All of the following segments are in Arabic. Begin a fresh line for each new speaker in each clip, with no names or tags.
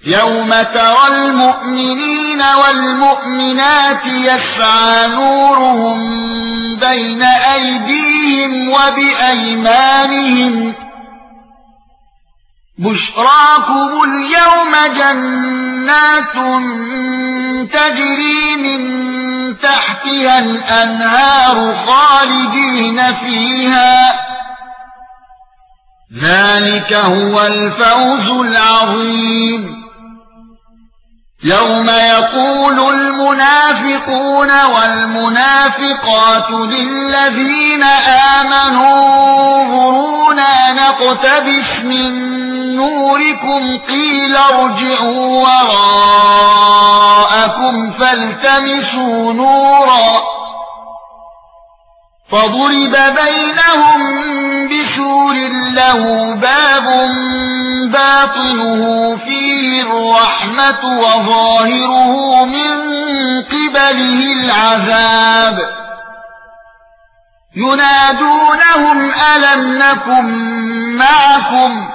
يَوْمَ تَرَى الْمُؤْمِنِينَ وَالْمُؤْمِنَاتِ يَسْعَى نُورُهُم بَيْنَ أَيْدِيهِمْ وَبِأَيْمَانِهِمْ بُشْرَاكُمُ الْيَوْمَ جَنَّاتٌ تَجْرِي مِن تَحْتِهَا الْأَنْهَارُ خَالِدِينَ فِيهَا ذَلِكَ هُوَ الْفَوْزُ الْعَظِيمُ يَوْمَ يَقُولُ الْمُنَافِقُونَ وَالْمُنَافِقَاتُ لِلَّذِينَ آمَنُوا انظُرُونَا نَقْتَبِسْ مِن نُّورِكُمْ قِيلَ ارْجِعُوا وَرَاءَكُمْ فَالْتَمِسُوا نُورًا فَضُرِبَ بَيْنَهُم بِسُورٍ لَّهُ بَابٌ بَاطِنُهُ فِيهِ الرَّحْمَةُ وَظَاهِرُهُ مِن قِبَلِهِ الْعَذَابُ يُنَادُونَهُمْ أَلَمْ نَكُن مَّعَكُمْ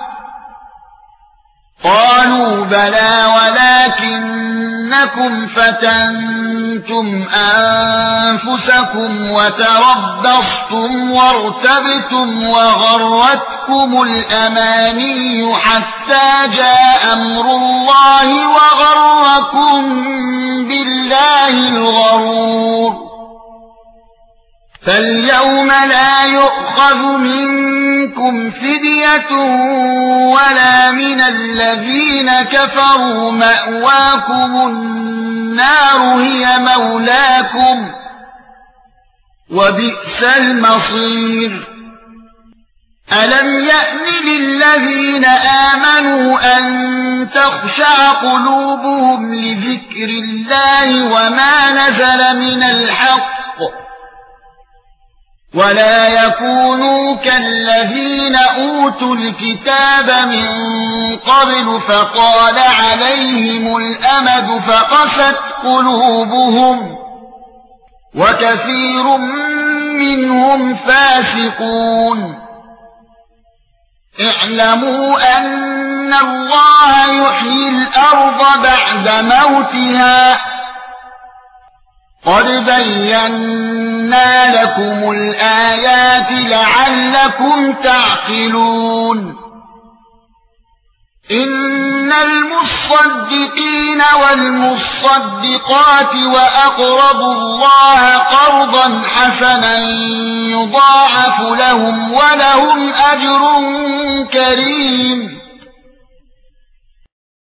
قالوا بلى ولكنكم فتنتم أنفسكم وتربصتم وارتبتم وغرتكم الأماني حتى جاء أمر الله وغركم بالله الغرور فاليوم لا يؤخذ منكم فدية ولا من الذين كفروا مأواكم النار هي مولاكم وبئس المصير ألم يأن للذين آمنوا أن تخشع قلوبهم لذكر الله وما نزل من الحق ولا يكونوا كالذين أوتوا الكتاب من قبل فطال عليهم الأمد فقست قلوبهم وكثير منهم فاسقون اعلموا أن الله يحيي الأرض بعد موتها قد بينا لكم الآيات لعلكم تعقلون إن المصدقين والمصدقات وأقرضوا الله قرضا حسنا يضاعف لهم ولهم أجر كريم